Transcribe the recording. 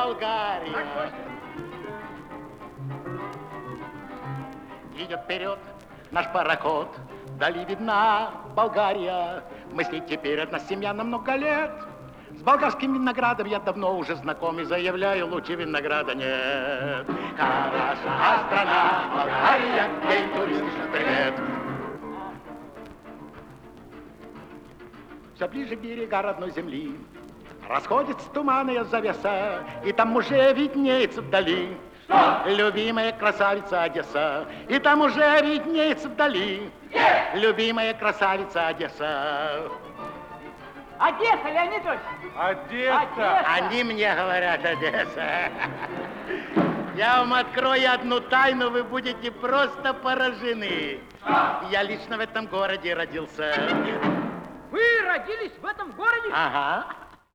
Болгария. Идет вперед наш пароход, вдали видна Болгария. Мыслит теперь от нас семья на много лет. С болгарским виноградом я давно уже знаком и заявляю, лучше винограда нет. Хороша страна Болгария, ей туристический привет. Все ближе берега родной земли расходится туманная завеса, и там уже виднеется вдали любимая красавица Одесса. И там уже виднеется вдали любимая красавица Одесса. Одесса, Леонид Ильич! Одесса! Они мне говорят Одесса. Я вам открою одну тайну, вы будете просто поражены. Я лично в этом городе родился. Вы родились в этом городе? Ага.